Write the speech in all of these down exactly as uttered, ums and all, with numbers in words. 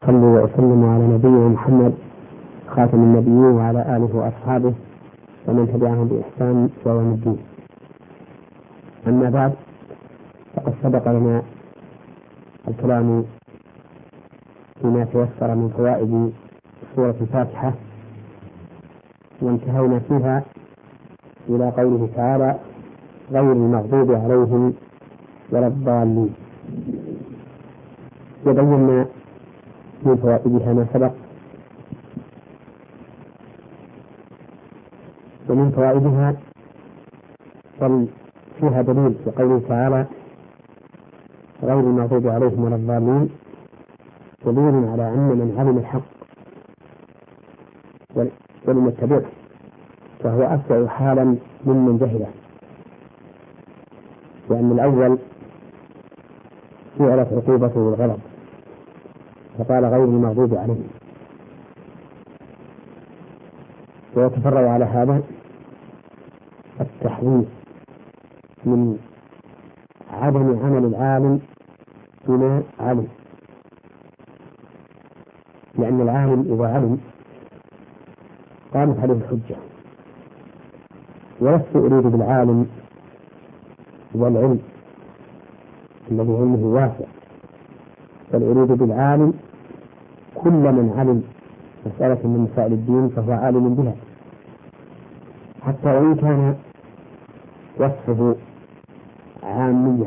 صلوا وسلموا على نبينا محمد خاتم النبيين وعلى آله وأصحابه ومن تبعهم بإحسان إلى يوم الدين. أما بعد، فقد سبق لنا الكلام فيما تيسر من فوائد سورة الفاتحة، وانتهينا فيها إلى قوله تعالى: غير المغضوب عليهم ولا الضالين. وبينا من فوائدها ما سبق، ومن فوائدها بل فيها دليل في قوله تعالى: غير المغضوب عليهم ولا الضالين، دليل على أن من علم الحق ولم يتبعه فهو أسوأ حالا ممن جهله، لأن الأول فعلت عقوبته بالغضب فقال غير المغضوب عليهم. ويتفرع على هذا التحذير من عدم عمل العالم بما علم، لأن العالم إذا علم قامت عليه الحجة. ولست أريد بالعالم والعلم الذي علمه واسع، بل أريد بالعالم كل من علم مسألة من مسائل الدين فهو عالم بها، حتى وإن كان وصفه عاميا.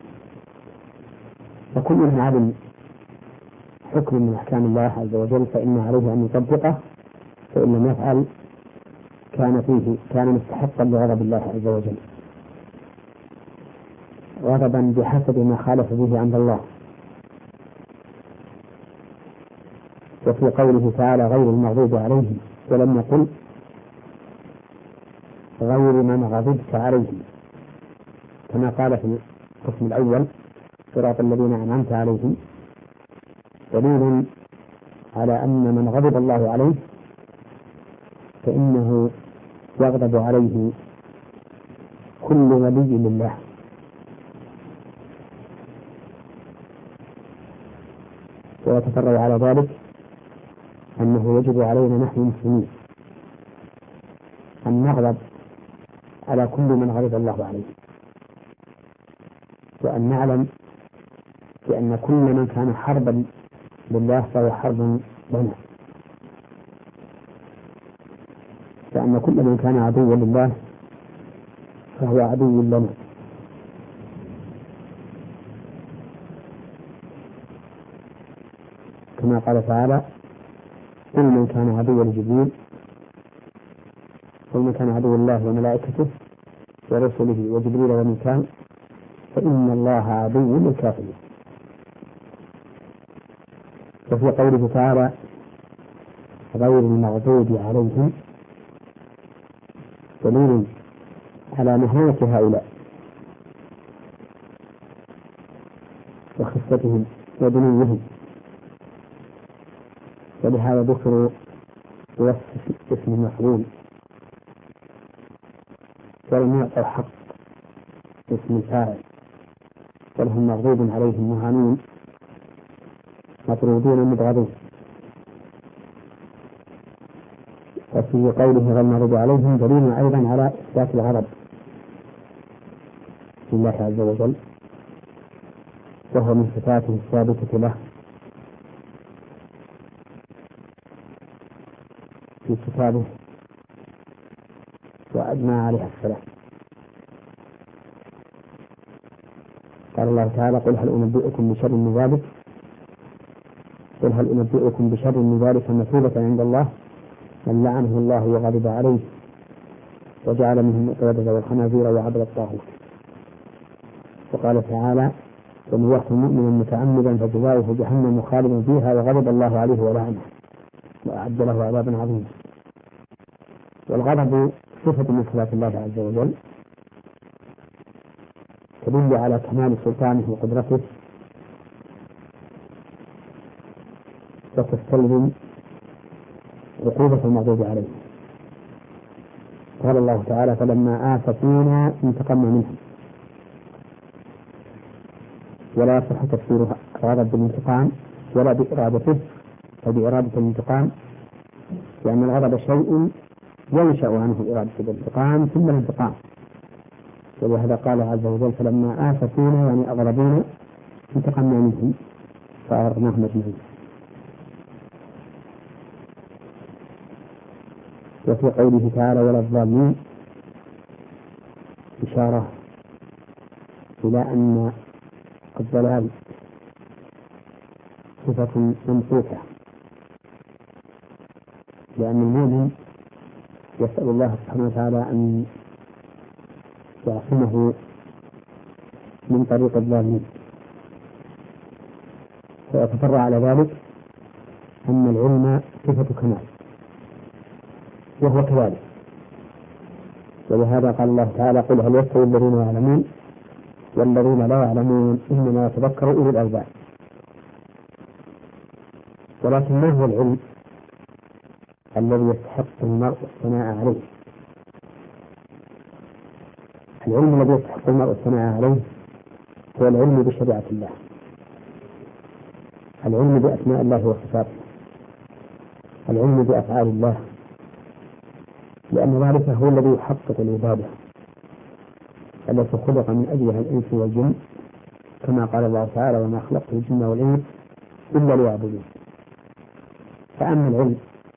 فكل من علم حكم من أحكام الله عز وجل فإن عليه أن يطبقه، فإن لم يفعل كان فيه كان مستحقا لغضب الله عز وجل، غضبا بحسب ما خالف به عند الله. وفي قوله تعالى غير المغضوب عليهم ولم يقل غير من غضبت عليهم، كما قال في القسم الأول صراط الذين أنعمت عليهم، دليل على أن من غضب الله عليه فإنه يغضب عليه كل ولي لله. ويتفرع على ذلك أنه يجب علينا نحن المسلمين أن نغضب على كل من غضب الله عليه، وأن نعلم بأن كل من كان حربا لله فهو حرب لنا، لأن كل من كان عدوا لله فهو عدو لنا. كما قال تعالى: كل من كان عدوا لجبريل كل من كان عدوا الله وملائكته ورسله وجبريل وميكال فإن الله عدو للكافرين. وفي قوله تعالى غير المغضوب عليهم دليل على مهانة هؤلاء وخفتهم ودنوهم، ولهذا ذكروا بوصف اسم المفعول ولم يعطوا حق اسم الفاعل، ولهم مغضوب عليهم مهانون مطرودون مبغضون. وفي قوله غير المغضوب عليهم دليل أيضا على إثبات الغضب لله عز وجل، وهو من صفاته الثابتة له في كتابه وأجمع عليها السلام. قال الله تعالى: قل هل أنبئكم بشر من ذلك قل هل أنبئكم بشر من ذلك مثوبة عند الله من لعنه الله وغضب عليه وجعل منهم القردة والخنازير وعبد الطاغوت. وقال تعالى: ومن يقتل مؤمنا متعمدا فجزاؤه جهنم خالدا فيها وغضب الله عليه ولعنه وأعد له عذابا عظيما. والغضب صفة من صفات الله عز وجل تدل على كمال سلطانه وقدرته، وتستلزم عقوبة المغضوب عليه. قال الله تعالى: فلما آسفونا انتقمنا منهم. ولا يصح تفسير الغضب بالانتقام ولا بإرادته بإرادة الانتقام، لأن الغضب شيء ينشأ عنه إرادة الانتقام ثم الانتقام. ولهذا قال عز وجل: فلما آسفونا يعني أغضبونا انتقمنا منهم فأغرقناهم أجمعين. وفي قوله تعالى: ولا الظالمين، إشارة إلى أن الضلال صفة ممقوتة، لأن المؤمن يسأل الله سبحانه وتعالى أن يعصمه من طريق الظالمين، ويتفرع على ذلك أن العلم صفة كمال، وهو كذلك. ولهذا قال الله تعالى: قل هل يستوي الذين يعلمون والذين لا يعلمون إنما يتذكر أولو الألباب. ولكن ما هو العلم الذي يستحق المرء الثناء عليه؟ العلم الذي يستحق المرء الثناء عليه هو العلم بشريعة الله، العلم بأسماء الله وصفاته، العلم بأفعال الله، لأن ذلك هو الذي يحقق العبادة التي خلق من أجلها الإنس والجن، كما قال الله تعالى: وما خلقت الجن والإنس إلا ليعبدون. فأما العلم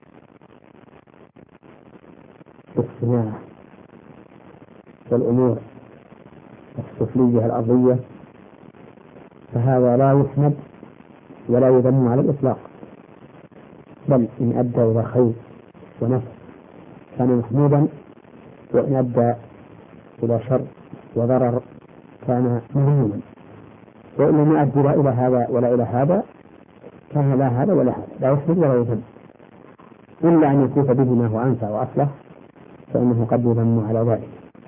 بالصناعة والأمور السفلية الأرضية فهذا لا يحمد ولا يذم على الإطلاق، بل إن أدى إلى خير ونفع كان محمودا، وإن أدى إلى شر وضرر كان مذموما، وإن لم يؤدي لا إلى هذا ولا إلى هذا كان لا هذا ولا هذا، لا يحمد ولا يذم، إلا أن يكون به ما هو أنفع وأصلح فإنه قد يذم على ذلك.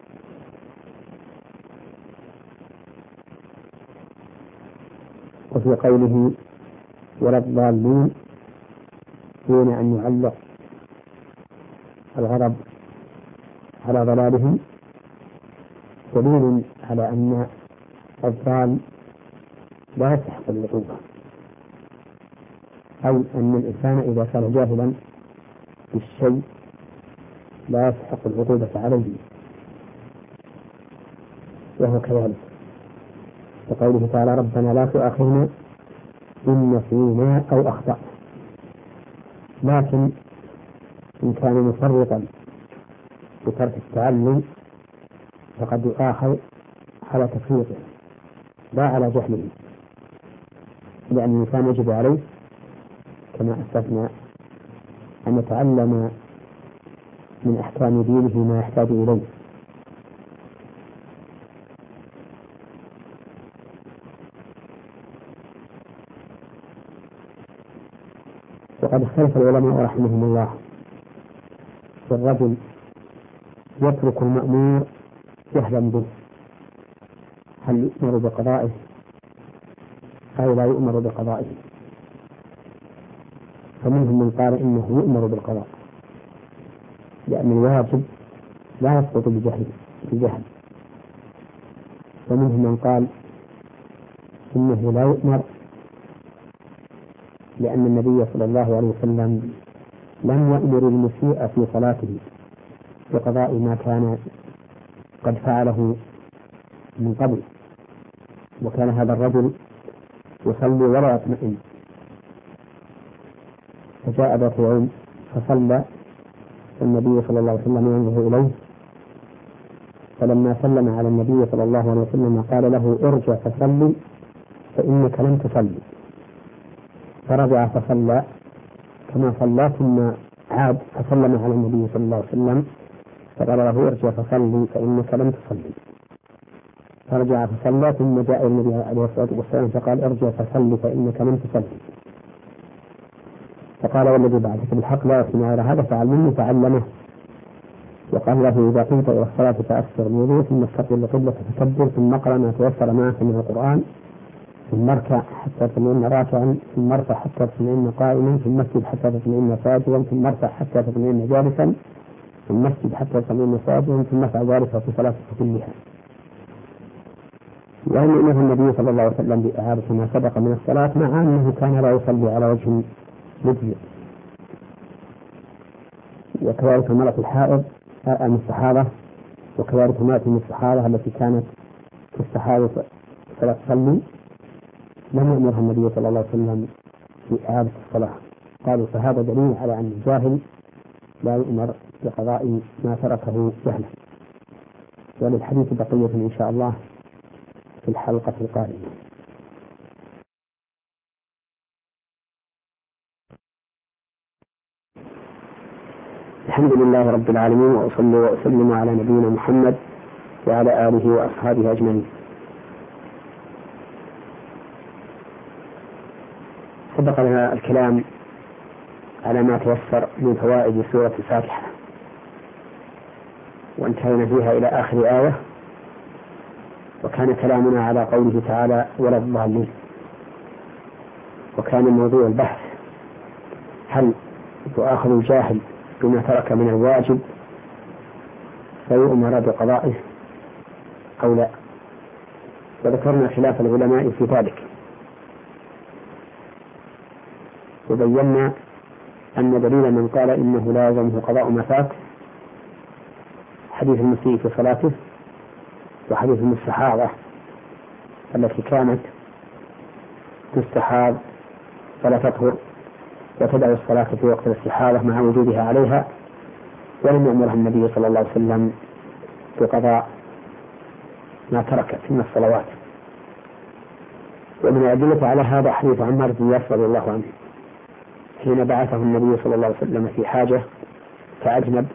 وفي قوله: ولا الضالين، دون أن يعلق الغضب على ضلالهم دليل على أن الضال لا يستحق العقوبة، أو أن الإنسان إذا كان جاهلا بالشيء لا يستحق العقوبة عليه، وهو كذلك. وقوله تعالى: ربنا لا تؤاخذنا إن نسينا أو أخطأنا. لكن إن كان مفرطا بترك التعلم فقد يؤاخذ على تفريطه لا على جهله، لأن الإنسان يجب عليه كما أسلفنا أن يتعلم من أحكام دينه ما يحتاج إليه. وقد اختلف العلماء رحمهم الله في الرجل يترك المأمور جهلا به، هل يؤمر بقضائه أو لا يؤمر بقضائه؟ فمنهم من قال إنه يؤمر بالقضاء، لأن الواجب لا يسقط بجهل بجهل ومنهم من قال إنه لا يؤمر، لأن النبي صلى الله عليه وسلم لم يأمر المسيء في صلاته بقضاء ما كان قد فعله من قبل، وكان هذا الرجل يصلي ولا يطمئن، فجاء ذات يوم فصلى والنبي صلى الله عليه وسلم ينظر إليه، فلما سلم على النبي صلى الله عليه وسلم قال له: ارجع فصلي فإنك لم تصلي. فرجع فصلى كما صلى، ثم عاد فسلم على النبي صلى الله عليه وسلم فقال له: ارجع فصلي فإنك لم تصلي. فرجع فصلى، ثم جاء النبي عليه الصلاة والسلام فقال: ارجع فصلي فإنك لم تصلي. فقال: والذي بعثك بالحق لا يسمع على هذا فعلمني فعلمه. وقال له: إذا قمت إلى الصلاة فأكثر الوضوء، ثم استقبل القبلة فتكبر، ثم اقرأ ما تيسر معك من القرآن، ثم اركع حتى تطمئن راكعا، ثم ارفع حتى تطمئن قائما، ثم اسجد حتى تطمئن ساجدا، ثم ارفع حتى تطمئن جالسا، ثم اسجد حتى تطمئن ساجدا، ثم افعل ذلك في صلاتك كلها. وأن أمره النبي صلى الله عليه وسلم بإعادة ما سبق من الصلاة، مع أنه كان لا يصلي على وجه مجزئ. وكذلك المرأة الحائض المستحاضة، وكذلك المرأة المستحاضة التي كانت تستحاض فلا تصلي لم يأمرها النبي صلى الله عليه وسلم بإعادة الصلاة. قالوا فهذا دليل على أن الجاهل لا يؤمر بقضاء ما تركه جهلا. وللحديث بقية إن شاء الله في الحلقة القادمة. الحمد لله رب العالمين، وأصلي وأسلم على نبينا محمد وعلى آله وأصحابه أجمعين. سبق لنا الكلام على ما تيسر من فوائد سورة الفاتحة، وانتهينا فيها إلى آخر آية، وكان كلامنا على قوله تعالى ولا الضالين. وكان موضوع البحث هل يؤاخذ الجاهل بما ترك من الواجب فيؤمر بقضائه أو لا، وذكرنا خلاف العلماء في ذلك، وبينا أن دليل من قال إنه لا يلزمه قضاء ما فات حديث المسيء في صلاته، وحديث المستحاضة التي كانت تستحاض فلا تطهر وتدع الصلاة في وقت الاستحاضة مع وجودها عليها، ولم يأمرها النبي صلى الله عليه وسلم بقضاء ما تركت من الصلوات. ومن الأدلة على هذا حديث عمار بن ياسر رضي الله عنه حين بعثه النبي صلى الله عليه وسلم في حاجة فأجنب،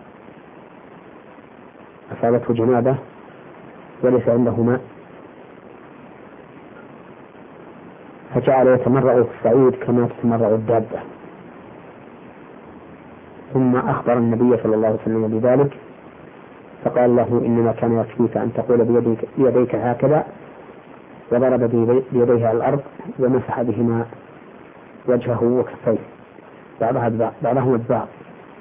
أصابته جنابة وليس عنده ماء، فجعل يتمرغ في الصعيد كما تتمرغ الدابة، ثم أخبر النبي صلى الله عليه وسلم بذلك، فقال له إنما كان يكفيك أن تقول بيديك, بيديك هكذا، وضرب بيديه على الأرض ومسح بهما وجهه وكفيه بعضهما ببعض،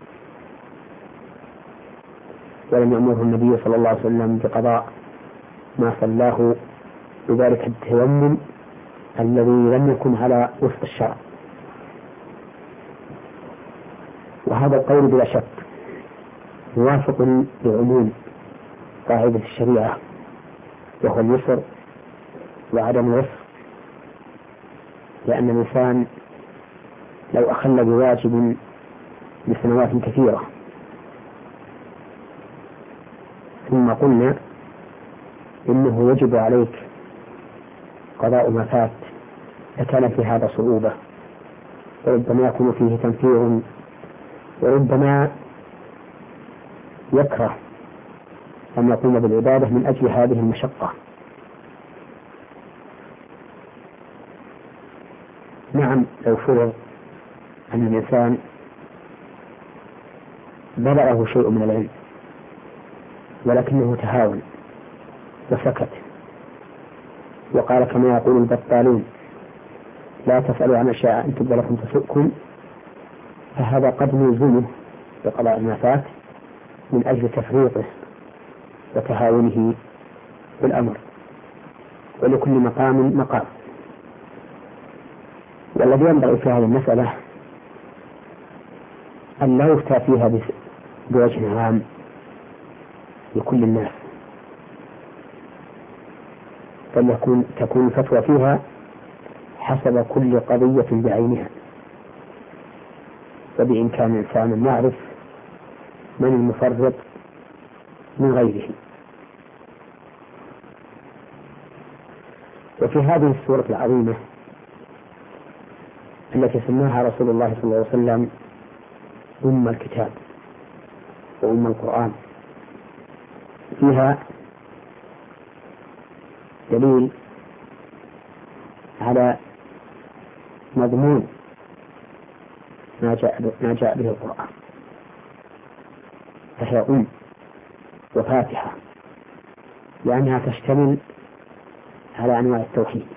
ولم يأمره النبي صلى الله عليه وسلم بقضاء ما صلاه بذلك التيمم الذي لم يكن على وفق الشرع. وهذا القول بلا شك موافق لعموم قاعدة الشريعة، وهو اليسر وعدم العسر، لأن الإنسان لو أخل بواجب لسنوات كثيرة ثم قلنا إنه يجب عليك قضاء ما فات لكان في هذا صعوبة، وربما يكون فيه تنفير، وربما يكره أن يقوم بالعبادة من أجل هذه المشقة. نعم، لو فرض أن الإنسان بلغه شيء من العلم ولكنه تهاون وسكت وقال كما يقول البطالون لا تسألوا عن أشياء أن تبدى لكم تسؤكم، فهذا قد نلزمه بقضاء ما فات من أجل تفريطه وتهاونه بالأمر، ولكل مقام مقام. والذي ينبغي في هذه المسألة أن لا يفتى فيها بوجه عام لكل الناس، بل يكون تكون الفتوى فيها حسب كل قضية بعينها، وبإمكان الإنسان أن يعرف من المفرط من غيره. وفي هذه السورة العظيمة التي سماها رسول الله صلى الله عليه وسلم أم الكتاب وأم القرآن فيها دليل على مضمون ما جاء ما جاء به القرآن، فهي أم وفاتحة لأنها تشتمل على أنواع التوحيد،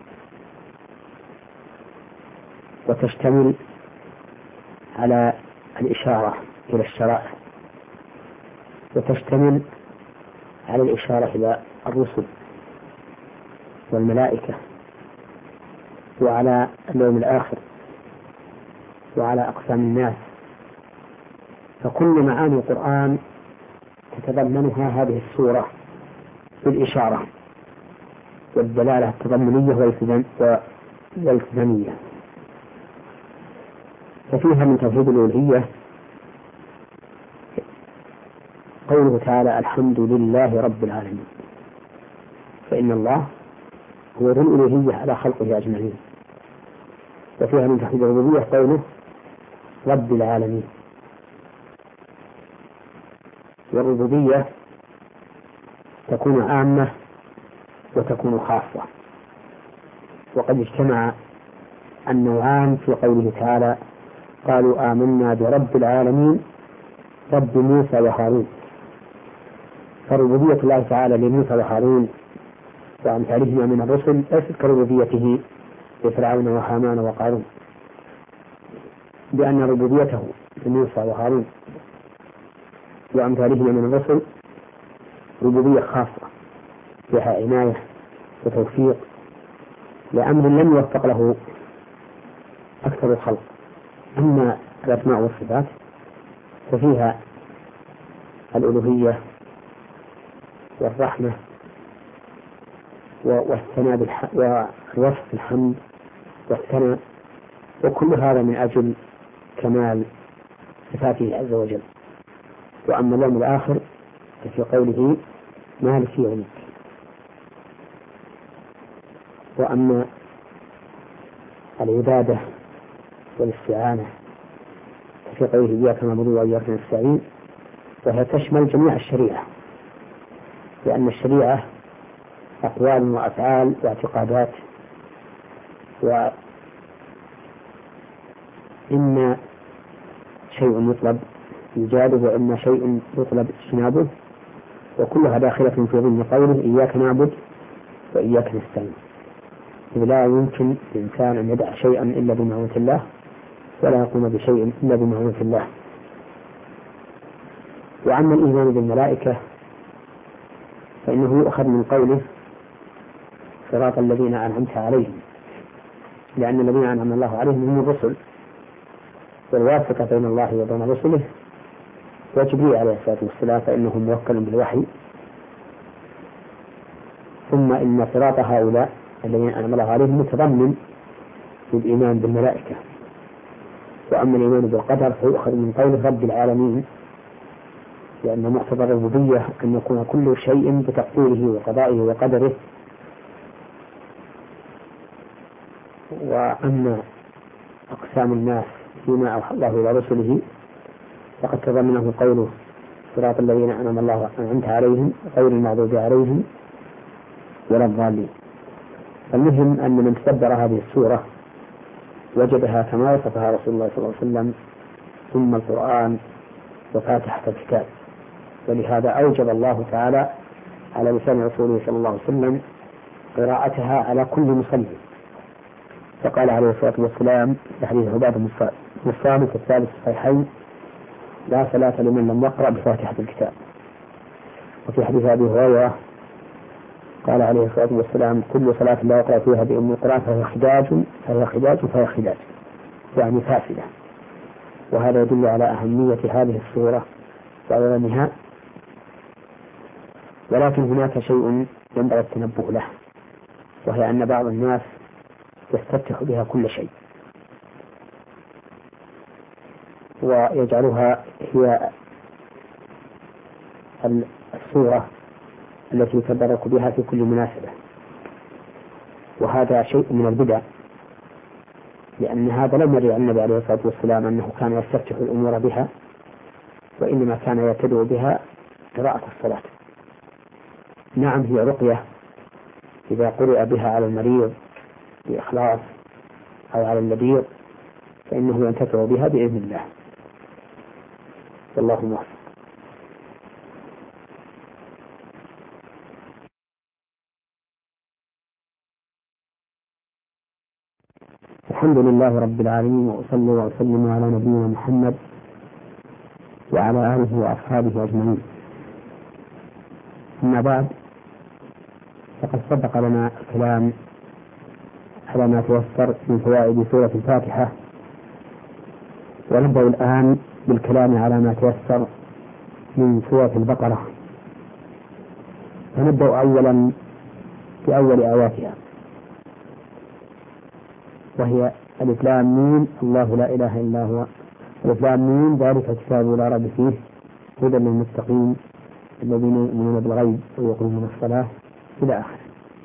وتشتمل على الإشارة إلى الشرائع، وتشتمل على الإشارة إلى الرسل والملائكة وعلى اليوم الآخر وعلى أقسام الناس، فكل معاني القرآن تتضمنها هذه السورة بالإشارة والدلالة التضمنية والالتزامية. ففيها من توحيد الألوهية قوله تعالى الحمد لله رب العالمين، فإن الله هو ذو الألوهية على خلقه أجمعين. وفيها من توحيد الربوبية قوله رب العالمين. والربوبية تكون عامة وتكون خاصة، وقد اجتمع النوعان في قوله تعالى قالوا آمنا برب العالمين رب موسى وهارون. فربوبية الله تعالى لموسى وهارون وأمثالهما من الرسل ليست كربوبيته لفرعون وهامان وقارون، لأن ربوبيته لموسى وهارون وأمثالهما من الرسل ربوبية خاصة فيها عناية وتوفيق لأمر لم يوفق له أكثر الخلق. أما الأسماء والصفات ففيها الألوهية والرحمة والثناء والوصف الحمد والثناء، وكل هذا من أجل كمال صفاته عز وجل. وأما اليوم الآخر ففي قوله مالك يوم الدين. وأما العبادة والاستعانة ففي قوله إياك نعبد وإياك نستعين، وهي تشمل جميع الشريعة، لأن الشريعة أقوال وأفعال واعتقادات، وإما شيء يطلب إيجاده وإما شيء يطلب اجتنابه، وكلها داخلة في ضمن قوله إياك نعبد وإياك نستعين. لا يمكن للإنسان أن يدع شيئا إلا بمعونة الله، ولا يقوم بشيء إلا بمعونة الله. وأما الإيمان بالملائكة فإنه يؤخذ من قوله صراط الذين أنعمت عليهم، لأن الذين أنعم الله عليهم هم الرسل، والواسطة بين الله وبين رسله وجبريل عليه الصلاة والسلام فإنه موكل بالوحي. ثم إن صراط هؤلاء الذين أنعم الله عليهم متضمن للإيمان بالملائكة. وأما الإيمان بالقدر فيؤخذ من قول رب العالمين، لأن مقتضى الربوبية أن يكون كل شيء بتقديره وقضائه وقدره. وأما أقسام الناس فيما أوحى الله إلى رسله فقد تضمنه قوله صراط الذين أنعم الله أنعمت عليهم غير المغضوب عليهم ولا الضالين. المهم أن من تدبر هذه السورة وجدها كما وصفها رسول الله صلى الله عليه وسلم، ثم القرآن وفاتحة الكتاب. ولهذا أوجب الله تعالى على لسان رسوله صلى الله عليه وسلم قراءتها على كل مصلي، فقال عليه الصلاة والسلام في حديث عبادة بن الصامت في الثالث الصحيحين لا صلاة لمن لم يقرأ بفاتحة الكتاب. وفي حديث أبي هريرة قال عليه الصلاة والسلام كل صلاة لا يقرأ فيها بأم القرآن فهي خداج فهي خداج فهي خداج يعني فاسدة. وهذا يدل على أهمية هذه السورة وعظمها. ولكن هناك شيء ينبغي التنبه له، وهي أن بعض الناس يستفتح بها كل شيء ويجعلها هي السورة التي يتبرك بها في كل مناسبة، وهذا شيء من البدع، لأن هذا لم يرد عن النبي عليه الصلاة والسلام أنه كان يستفتح الأمور بها، وإنما كان يبتدئ بها قراءة الصلاة. نعم هي رقية إذا قرئ بها على المريض بإخلاص أو على اللبيب فإنه ينتفع بها بإذن الله، والله موفق. الحمد لله رب العالمين، وأصلي وأسلم على نبينا محمد وعلى آله وأصحابه أجمعين. أما بعد، فقد سبق لنا الكلام على ما تيسر من فوائد سورة الفاتحة ونبدأ الآن بالكلام على ما تيسر من سورة البقرة. فنبدأ أولا بأول آياتها، وهي ألف لام ميم الله لا إله إلا هو. ألف لام ميم ذلك الكتاب لا ريب فيه هدى للمتقين الذين يؤمنون بالغيب ويقيمون الصلاة إلى آخره.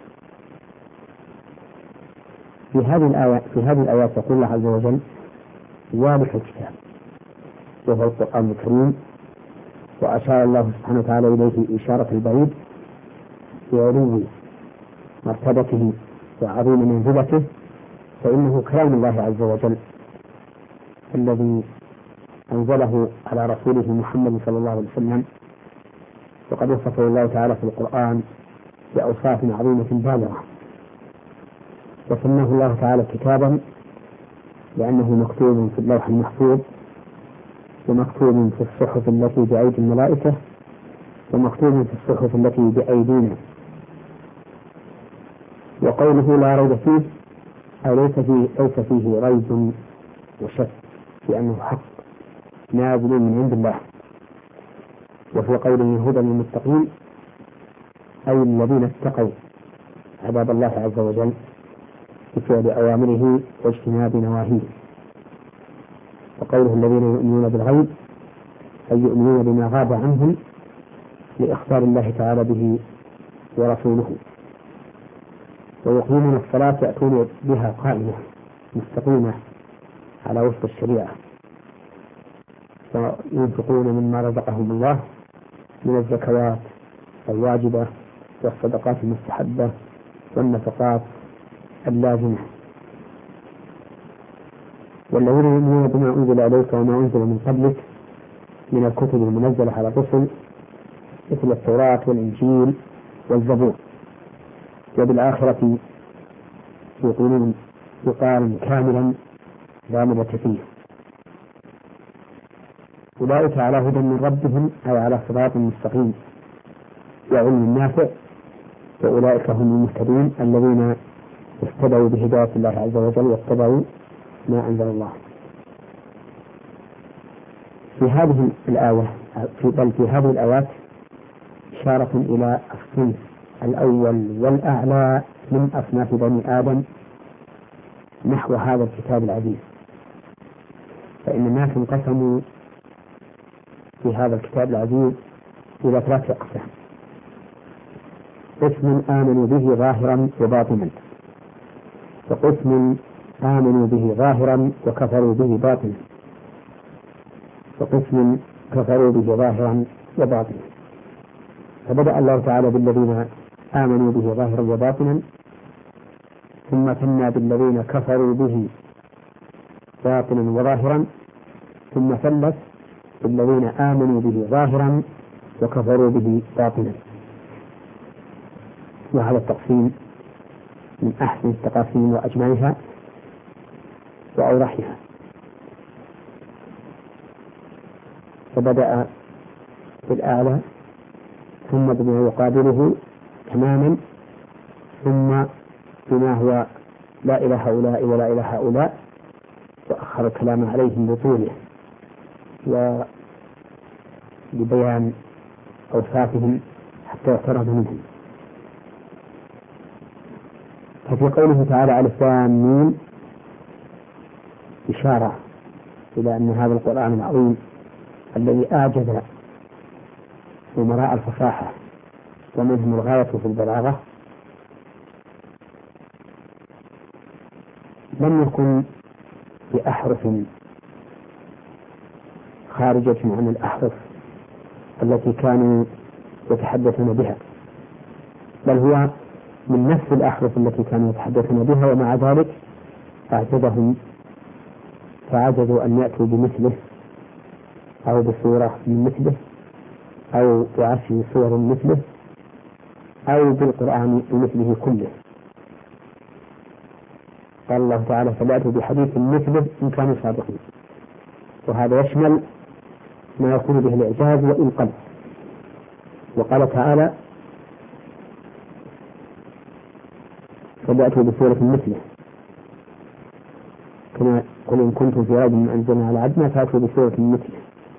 في هذه الآية في هذه الآيات يقول الله عز وجل ذلك الكتاب وهو القرآن الكريم، وأشار الله سبحانه وتعالى إليه إشارة البعيد بعلو مرتبته وعظيم منزلته، فإنه كلام الله عز وجل الذي أنزله على رسوله محمد صلى الله عليه وسلم، وقد وصفه الله تعالى في القرآن بأوصاف عظيمة بالغة، وسماه الله تعالى كتابا لأنه مكتوب في اللوح المحفوظ، ومكتوب في الصحف التي بأيدي الملائكة، ومكتوب في الصحف التي بأيدينا. وقوله لا ريب فيه أي ليس فيه, ليس فيه ريب وشك لأنه حق نازل من عند الله. وفي قوله هدى للمتقين أي الذين اتقوا عذاب الله عز وجل بفعل أوامره واجتناب نواهيه. وقوله الذين يؤمنون بالغيب أي يؤمنون بما غاب عنهم لإخبار الله تعالى به ورسوله، ويقيمون الصلاة يأتون بها قائمة مستقيمة على وفق الشريعة، وينفقون مما رزقهم الله من الزكوات الواجبة والصدقات المستحبة والنفقات اللازمة. والذين يؤمنون بما أنزل إليك وما أنزل من قبلك من الكتب المنزلة على الرسل مثل التوراة والإنجيل والزبور، وبالآخرة يقولون يقال كاملا لا مرة فيه. أولئك على هدى من ربهم أي على صراط مستقيم وعلم نافع، وأولئك هم المهتدون الذين اهتدوا بهداية الله عز وجل واتبعوا ما أنزل الله. في هذه الآية في بل في هذه الآيات إشارة إلى الصنف الأول والأعلى من أصناف بني آدم نحو هذا الكتاب العزيز، فإن الناس انقسموا في هذا الكتاب العزيز إلى ثلاثة أقسام: قسم آمنوا به ظاهرا وباطنا، وقسم آمنوا به ظاهرا وكفروا به باطنا، وقسم كفروا به ظاهرا وباطنا. فبدأ الله تعالى بالذين آمنوا به ظاهرا وباطنا، ثم ثنى بالذين كفروا به باطنا وظاهرا، ثم ثلث بالذين آمنوا به ظاهرا وكفروا به باطنا. وهذا التقسيم من أحسن التقاسيم وأجمعها وأوضحها. فبدأ بالأعلى ثم بما يقابله تماما، ثم بما هو لا إلى هؤلاء ولا إلى هؤلاء، وأخر الكلام عليهم بطوله ولبيان أوصافهم حتى يعترض منهم. ففي قوله تعالى ألف لام ميم إشارة إلى أن هذا القرآن العظيم الذي أعجز أمراء الفصاحة ومنهم الغاية في البلاغة لم يكن بأحرف خارجة عن الأحرف التي كانوا يتحدثون بها، بل هو من نفس الأحرف التي كانوا يتحدثون بها، ومع ذلك أعجزهم فعجزوا أن يأتوا بمثله أو بصورة من مثله أو بعشر صور مثله أو بالقرآن بمثله كله. قال الله تعالى فليأتوا بحديث مثله إن كانوا صادقين، وهذا يشمل ما يكون به الإعجاز وإن قل. وقال تعالى فليأتوا بصورة مثله كما قل إن كنتم في ريب مما أنزلنا على عبدنا فأتوا بسورة مثله.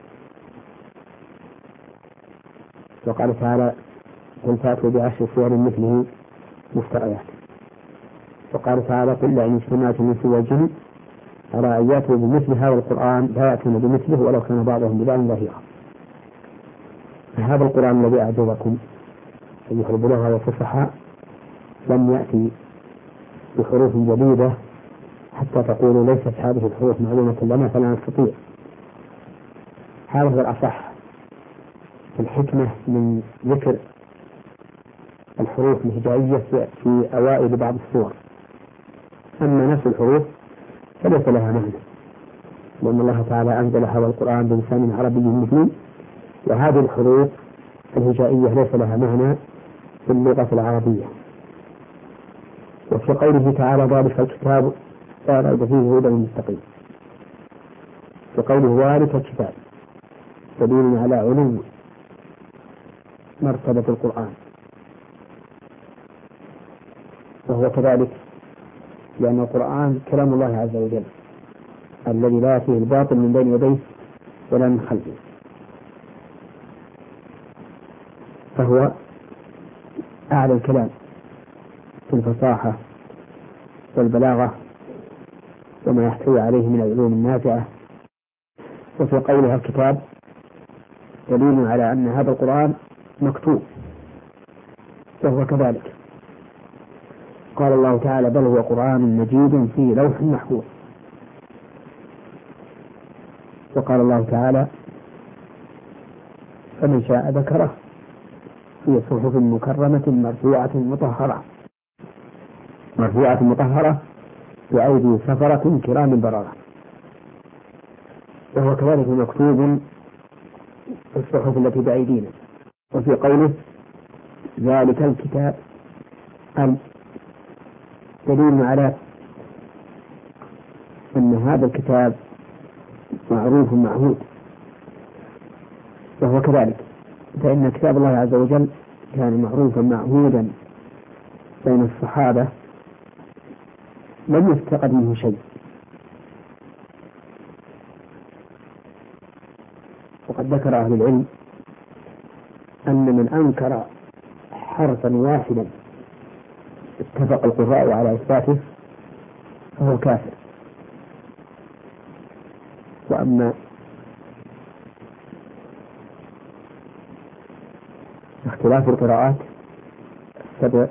وقال تعالى قل فأتوا بعشر سور مثله مفتريات. وقال تعالى قل لئن اجتمعت الإنس والجن على أن يأتوا بمثل هذا القرآن لا يأتون بمثله ولو كان بعضهم ببعض ظهيرا. فهذا القرآن الذي أعجبكم أيها البلغاء والفصحاء لم يأتي بحروف جديدة حتى تقولوا ليست هذه الحروف معلومة لنا فلا نستطيع. هذا هو الأصح في الحكمة من ذكر الحروف الهجائية في أوائل بعض السور. أما نفس الحروف فليس لها معنى، لأن الله تعالى أنزل هذا القرآن بلسان عربي مبين، وهذه الحروف الهجائية ليس لها معنى في اللغة العربية. وفي قوله تعالى ذلك الكتاب لا ريب فيه هدى للمتقين، في قوله ذلك الكتاب دليل على علو مرتبة القرآن، وهو كذلك لأن القرآن كلام الله عز وجل الذي لا يأتيه الباطل من بين يديه ولا من خلفه، فهو أعلى الكلام في الفصاحة والبلاغة وما يحتوي عليه من العلوم النافعة. وفي قولها الكتاب دليل على أن هذا القرآن مكتوب، وهو كذلك. قال الله تعالى بل هو قرآن مجيد في لوح محفوظ. وقال الله تعالى فمن شاء ذكره في صحف مكرمة مرفوعة مطهرة مرفوعة مطهرة بأيدي سفرة كرام بررة، وهو كذلك مكتوب في الصحف التي بأيدينا. وفي قوله ذلك الكتاب أن دليل على أن هذا الكتاب معروف معهود، وهو كذلك، فإن كتاب الله عز وجل كان معروفا معهودا بين الصحابة لم يفتقد منه شيء. وقد ذكر أهل العلم أن من أنكر حرفا واحدا اتفق القراء على إثباته فهو كافر. وأما اختلاف القراءات السبع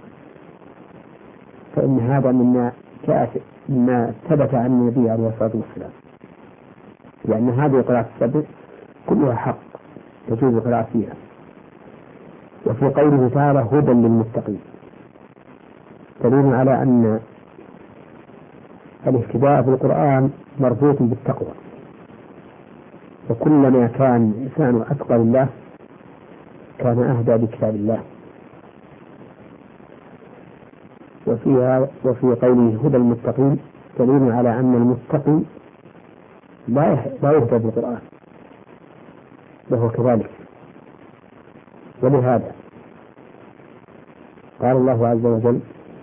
فإن هذا مما كافر مما ثبت عن النبي عليه الصلاة والسلام، لأن هذه القراءات السبع كلها حق تجوز القراءة فيها. وفي قوله تعالى هدى للمتقين دليل على أن الاهتداء في القرآن مربوط بالتقوى، وكلما كان الإنسان أتقى لله كان أهدى بكتاب الله. وفيها وفي قوله هدى المتقين دليل على أن المتقي لا لا يهدى بالقرآن، وهو كذلك. ولهذا قال الله عز وجل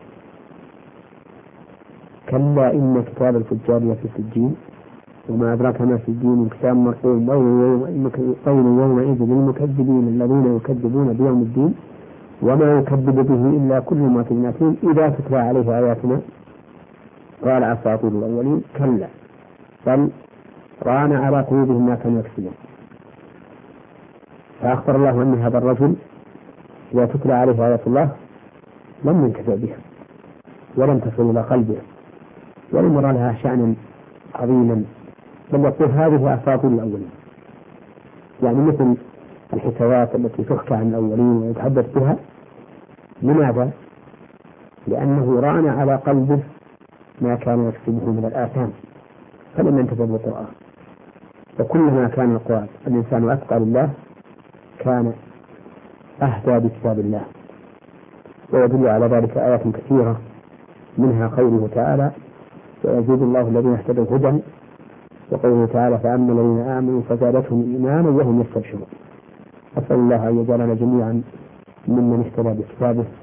كلا إن كتاب الفجار لفي سجين وما أدراك ما سجين كتاب مرقوم ويل يومئذ للمكذبين الذين يكذبون بيوم الدين وما يكذب به إلا كل معتد أثيم إذا تتلى عليه آياتنا قال أساطير الأولين كلا بل ران على قلوبهم ما كانوا يكسبون. فأخبر الله أن هذا الرجل إذا تتلى عليه آيات الله لم ينتفع بها ولم تصل إلى قلبه ولم يرى لها شأنا عظيما، بل يقول هذه أساطير الأولين، يعني مثل الحكايات التي تحكى عن الأولين ويتحدث بها. لماذا؟ لأنه ران على قلبه ما كان يكسبه من الآثام فلم ينتفع بالقرآن. وكلما كان القرآن الإنسان أتقى لله كان أهدى بكتاب الله. ويدل على ذلك آيات كثيرة منها قوله تعالى ويزيد الله الذين اهتدوا هدى، وقوله تعالى فأما الذين آمنوا فزادتهم إيمانا وهم يستبشرون. أسأل الله أن يجعلنا جميعا ممن اهتدى بكتابه